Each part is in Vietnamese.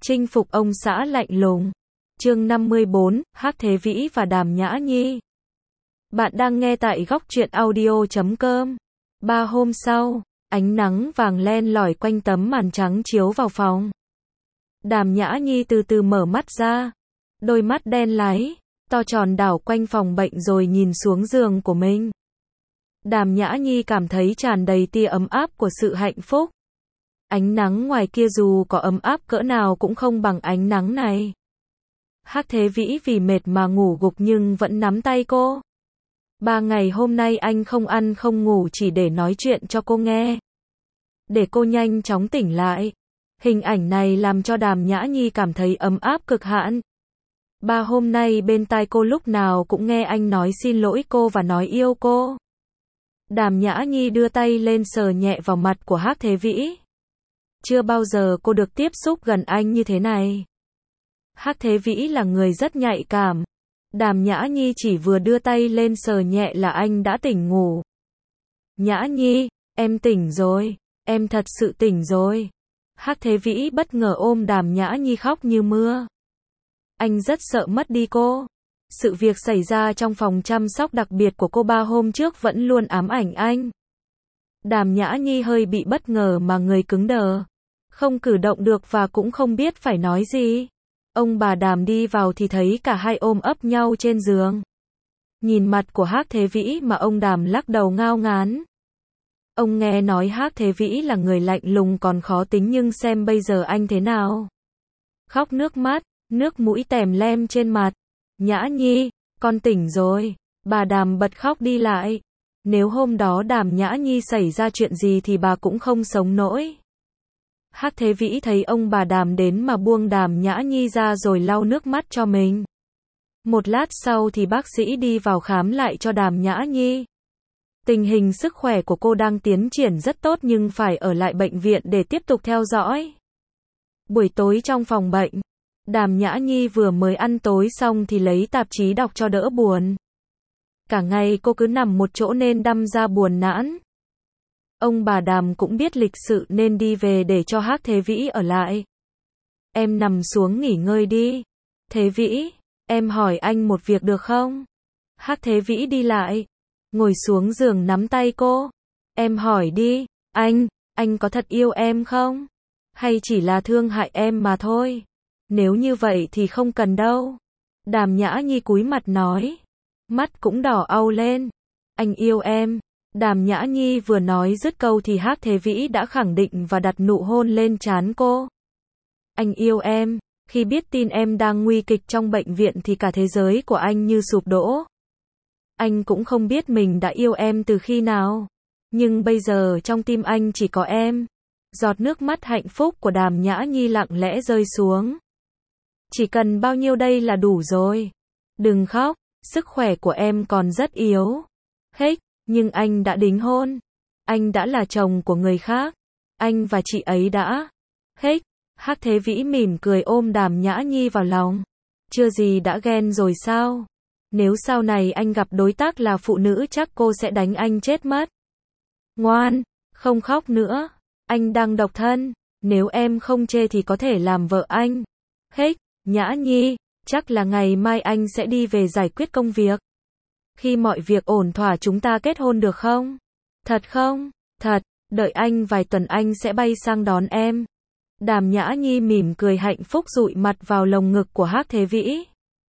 Chinh phục ông xã lạnh lùng. Chương 54, Hắc Thế Vĩ và Đàm Nhã Nhi. Bạn đang nghe tại góc truyện audio.com. 3 hôm sau, ánh nắng vàng len lỏi quanh tấm màn trắng chiếu vào phòng. Đàm Nhã Nhi từ từ mở mắt ra. Đôi mắt đen láy, to tròn đảo quanh phòng bệnh rồi nhìn xuống giường của mình. Đàm Nhã Nhi cảm thấy tràn đầy tia ấm áp của sự hạnh phúc. Ánh nắng ngoài kia dù có ấm áp cỡ nào cũng không bằng ánh nắng này. Hắc Thế Vĩ vì mệt mà ngủ gục nhưng vẫn nắm tay cô. 3 ngày hôm nay anh không ăn không ngủ chỉ để nói chuyện cho cô nghe. Để cô nhanh chóng tỉnh lại. Hình ảnh này làm cho Đàm Nhã Nhi cảm thấy ấm áp cực hạn. 3 hôm nay bên tai cô lúc nào cũng nghe anh nói xin lỗi cô và nói yêu cô. Đàm Nhã Nhi đưa tay lên sờ nhẹ vào mặt của Hắc Thế Vĩ. Chưa bao giờ cô được tiếp xúc gần anh như thế này. Hắc Thế Vĩ là người rất nhạy cảm. Đàm Nhã Nhi chỉ vừa đưa tay lên sờ nhẹ là anh đã tỉnh ngủ. Nhã Nhi, em tỉnh rồi, em thật sự tỉnh rồi. Hắc Thế Vĩ bất ngờ ôm Đàm Nhã Nhi khóc như mưa. Anh rất sợ mất đi cô. Sự việc xảy ra trong phòng chăm sóc đặc biệt của cô 3 hôm trước vẫn luôn ám ảnh anh. Đàm Nhã Nhi hơi bị bất ngờ mà người cứng đờ. Không cử động được và cũng không biết phải nói gì. Ông bà Đàm đi vào thì thấy cả hai ôm ấp nhau trên giường. Nhìn mặt của Hắc Thế Vĩ mà ông Đàm lắc đầu ngao ngán. Ông nghe nói Hắc Thế Vĩ là người lạnh lùng còn khó tính nhưng xem bây giờ anh thế nào. Khóc nước mắt, nước mũi tèm lem trên mặt. Nhã Nhi, con tỉnh rồi. Bà Đàm bật khóc đi lại. Nếu hôm đó Đàm Nhã Nhi xảy ra chuyện gì thì bà cũng không sống nổi. Hắc Thế Vĩ thấy ông bà Đàm đến mà buông Đàm Nhã Nhi ra rồi lau nước mắt cho mình. Một lát sau thì bác sĩ đi vào khám lại cho Đàm Nhã Nhi. Tình hình sức khỏe của cô đang tiến triển rất tốt nhưng phải ở lại bệnh viện để tiếp tục theo dõi. Buổi tối trong phòng bệnh, Đàm Nhã Nhi vừa mới ăn tối xong thì lấy tạp chí đọc cho đỡ buồn. Cả ngày cô cứ nằm một chỗ nên đâm ra buồn nản. Ông bà Đàm cũng biết lịch sự nên đi về để cho Hắc Thế Vĩ ở lại. Em nằm xuống nghỉ ngơi đi. Thế Vĩ, em hỏi anh một việc được không? Hắc Thế Vĩ đi lại, ngồi xuống giường nắm tay cô. Em hỏi đi, anh có thật yêu em không? Hay chỉ là thương hại em mà thôi? Nếu như vậy thì không cần đâu. Đàm Nhã Nhi cúi mặt nói. Mắt cũng đỏ au lên. Anh yêu em. Đàm Nhã Nhi vừa nói dứt câu thì Hắc Thế Vĩ đã khẳng định và đặt nụ hôn lên trán cô. Anh yêu em. Khi biết tin em đang nguy kịch trong bệnh viện thì cả thế giới của anh như sụp đổ. Anh cũng không biết mình đã yêu em từ khi nào. Nhưng bây giờ trong tim anh chỉ có em. Giọt nước mắt hạnh phúc của Đàm Nhã Nhi lặng lẽ rơi xuống. Chỉ cần bao nhiêu đây là đủ rồi. Đừng khóc, sức khỏe của em còn rất yếu. Hết, nhưng anh đã đính hôn. Anh đã là chồng của người khác. Anh và chị ấy đã. Hết, Hắc Thế Vĩ mỉm cười ôm Đàm Nhã Nhi vào lòng. Chưa gì đã ghen rồi sao? Nếu sau này anh gặp đối tác là phụ nữ chắc cô sẽ đánh anh chết mất. Ngoan, không khóc nữa. Anh đang độc thân. Nếu em không chê thì có thể làm vợ anh. Hết, Nhã Nhi, chắc là ngày mai anh sẽ đi về giải quyết công việc. Khi mọi việc ổn thỏa chúng ta kết hôn được không? Thật không? Thật, đợi anh vài tuần anh sẽ bay sang đón em. Đàm Nhã Nhi mỉm cười hạnh phúc dụi mặt vào lồng ngực của Hắc Thế Vĩ.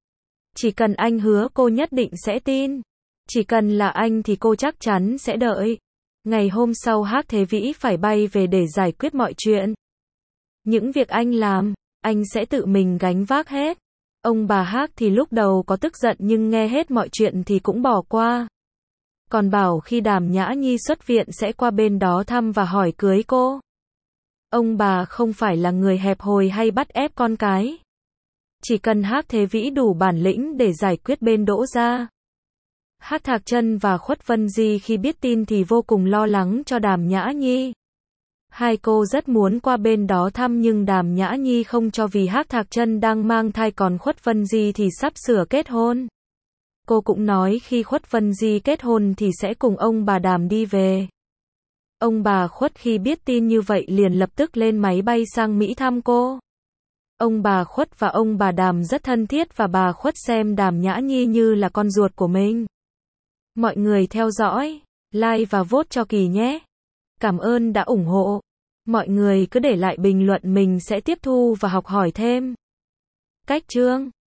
Chỉ cần anh hứa cô nhất định sẽ tin. Chỉ cần là anh thì cô chắc chắn sẽ đợi. Ngày hôm sau Hắc Thế Vĩ phải bay về để giải quyết mọi chuyện. Những việc anh làm, anh sẽ tự mình gánh vác hết. Ông bà Hắc thì lúc đầu có tức giận nhưng nghe hết mọi chuyện thì cũng bỏ qua. Còn bảo khi Đàm Nhã Nhi xuất viện sẽ qua bên đó thăm và hỏi cưới cô. Ông bà không phải là người hẹp hòi hay bắt ép con cái. Chỉ cần Hắc Thế Vĩ đủ bản lĩnh để giải quyết bên Đỗ gia. Hắc Thạc Chân và Khuất Vân Di khi biết tin thì vô cùng lo lắng cho Đàm Nhã Nhi. Hai cô rất muốn qua bên đó thăm nhưng Đàm Nhã Nhi không cho vì Hắc Thạc Chân đang mang thai còn Khuất Vân Di thì sắp sửa kết hôn. Cô cũng nói khi Khuất Vân Di kết hôn thì sẽ cùng ông bà Đàm đi về. Ông bà Khuất khi biết tin như vậy liền lập tức lên máy bay sang Mỹ thăm cô. Ông bà Khuất và ông bà Đàm rất thân thiết và bà Khuất xem Đàm Nhã Nhi như là con ruột của mình. Mọi người theo dõi, like và vote cho Kỳ nhé. Cảm ơn đã ủng hộ. Mọi người cứ để lại bình luận, mình sẽ tiếp thu và học hỏi thêm. Cách chương